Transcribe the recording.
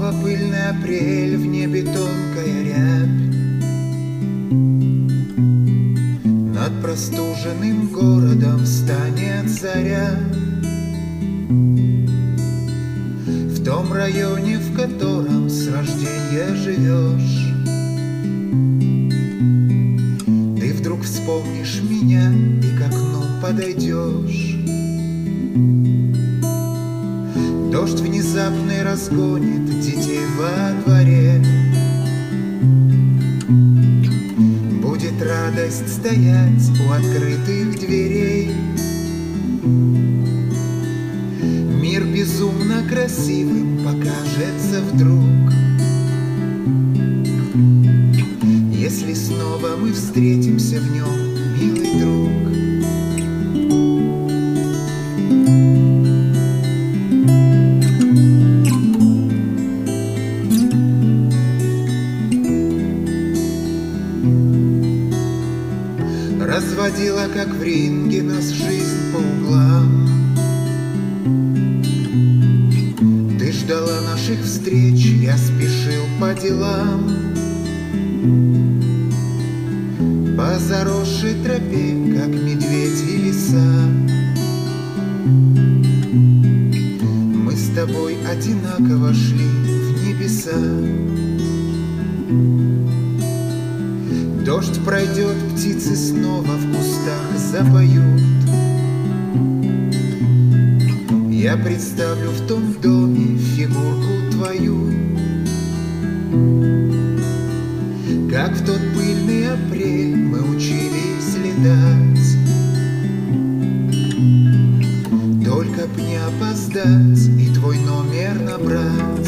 Снова пыльный апрель, в небе тонкая рябь. Над простуженным городом станет заря. В том районе, в котором с рождения живешь, ты вдруг вспомнишь меня и к окну подойдешь. Дождь внезапный разгонит детей во дворе. Будет радость стоять у открытых дверей. Мир безумно красивым покажется вдруг, если снова мы встретимся в нем, милый друг. Разводила, как в ринге, нас жизнь по углам. Ты ждала наших встреч, я спешил по делам. По заросшей тропе, как медведь и лиса, мы с тобой одинаково шли в небеса. Дождь пройдет, птицы снова в кустах запоют. Я представлю в том доме фигурку твою, как в тот пыльный апрель мы учились летать. Только б не опоздать и твой номер набрать.